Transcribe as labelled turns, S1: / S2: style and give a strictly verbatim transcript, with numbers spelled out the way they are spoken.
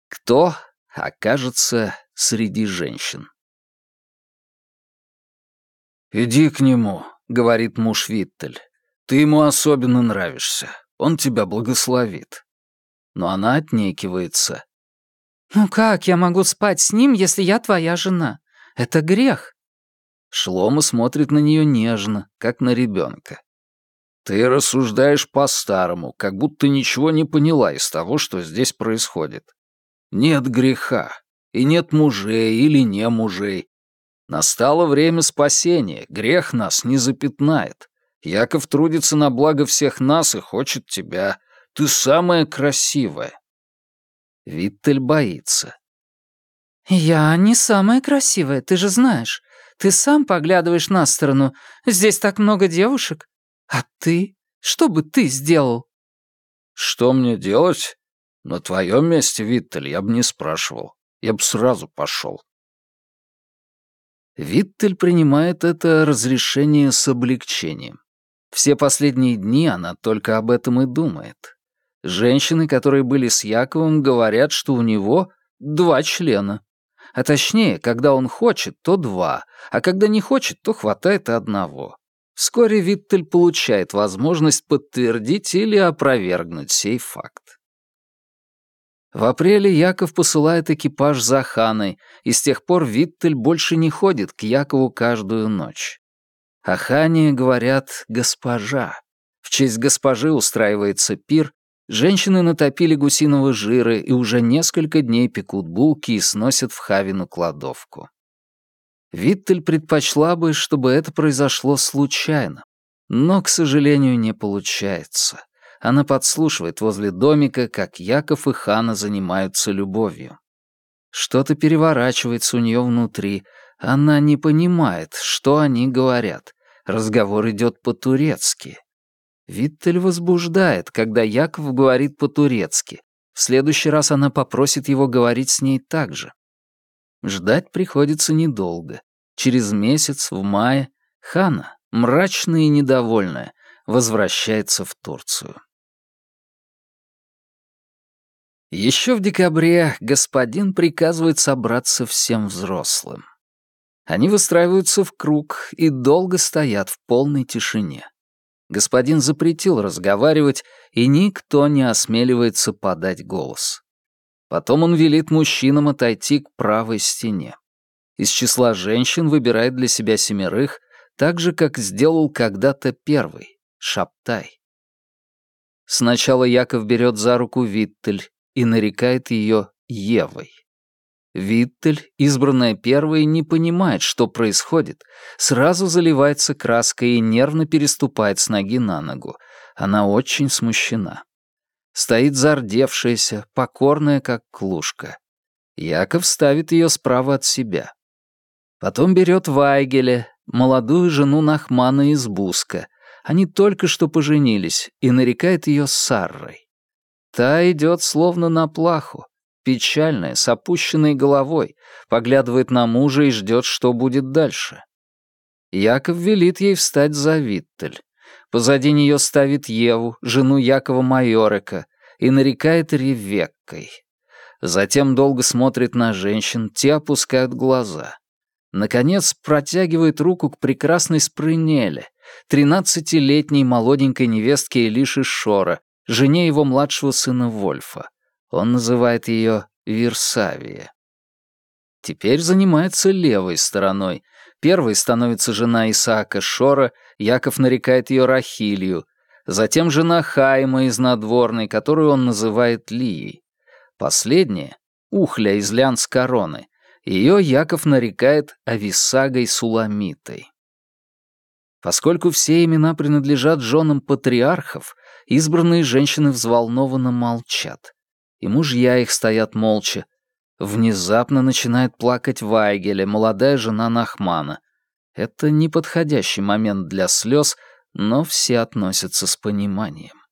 S1: Кто окажется среди женщин? «Иди к нему», — говорит муж Виттель. «Ты ему особенно нравишься. Он тебя благословит». Но она отнекивается.
S2: «Ну как я могу спать с ним, если я твоя жена? Это грех».
S1: Шлома смотрит на нее нежно, как на ребенка. «Ты рассуждаешь по-старому, как будто ничего не поняла из того, что здесь происходит. Нет греха, и нет мужей или не мужей. Настало время спасения, грех нас не запятнает. Яков трудится на благо всех нас и хочет тебя. Ты самая красивая». Виттель боится.
S2: «Я не самая красивая, ты же знаешь. Ты сам поглядываешь на сторону. Здесь так много девушек. А ты? Что бы ты сделал?»
S1: «Что мне делать? На твоем месте, Виттель, я бы не спрашивал. Я бы сразу пошел». Виттель принимает это разрешение с облегчением. Все последние дни она только об этом и думает. Женщины, которые были с Яковом, говорят, что у него два члена. А точнее, когда он хочет, то два, а когда не хочет, то хватает и одного. Вскоре Виттель получает возможность подтвердить или опровергнуть сей факт. В апреле Яков посылает экипаж за Ханой, и с тех пор Виттель больше не ходит к Якову каждую ночь. О Хане говорят «госпожа». В честь госпожи устраивается пир, женщины натопили гусиного жира и уже несколько дней пекут булки и сносят в Хавину кладовку. Виттель предпочла бы, чтобы это произошло случайно, но, к сожалению, не получается. Она подслушивает возле домика, как Яков и Хана занимаются любовью. Что-то переворачивается у нее внутри. Она не понимает, что они говорят. Разговор идет по-турецки. Виттель возбуждает, когда Яков говорит по-турецки. В следующий раз она попросит его говорить с ней так же. Ждать приходится недолго. Через месяц, в мае, Хана, мрачная и недовольная, возвращается в Турцию. Еще в декабре господин приказывает собраться всем взрослым. Они выстраиваются в круг и долго стоят в полной тишине. Господин запретил разговаривать, и никто не осмеливается подать голос. Потом он велит мужчинам отойти к правой стене. Из числа женщин выбирает для себя семерых, так же, как сделал когда-то первый — Шабтай. Сначала Яков берет за руку Виттель и нарекает ее Евой. Виттель, избранная первой, не понимает, что происходит, сразу заливается краской и нервно переступает с ноги на ногу. Она очень смущена. Стоит зардевшаяся, покорная, как клушка. Яков ставит ее справа от себя. Потом берет Вайгеля, молодую жену Нахмана из Буска. Они только что поженились, и нарекает ее Саррой. Та идет словно на плаху, печальная, с опущенной головой, поглядывает на мужа и ждет, что будет дальше. Яков велит ей встать за Виттель. Позади нее ставит Еву, жену Якова Майорека, и нарекает Ревеккой. Затем долго смотрит на женщин, те опускают глаза. Наконец протягивает руку к прекрасной Спрынеле, тринадцатилетней молоденькой невестке Элиши Шора, жене его младшего сына Вольфа. Он называет ее Вирсавия. Теперь занимается левой стороной. Первой становится жена Исаака Шора, Яков нарекает ее Рахилью, затем жена Хаима из Надворной, которую он называет Лией. Последняя — Ухля из Лянс-Короны, ее Яков нарекает Ависагой Суламитой. Поскольку все имена принадлежат женам патриархов, избранные женщины взволнованно молчат. И мужья их стоят молча. Внезапно начинает плакать Вайгеля, молодая жена Нахмана. Это неподходящий момент для слез, но все относятся с пониманием.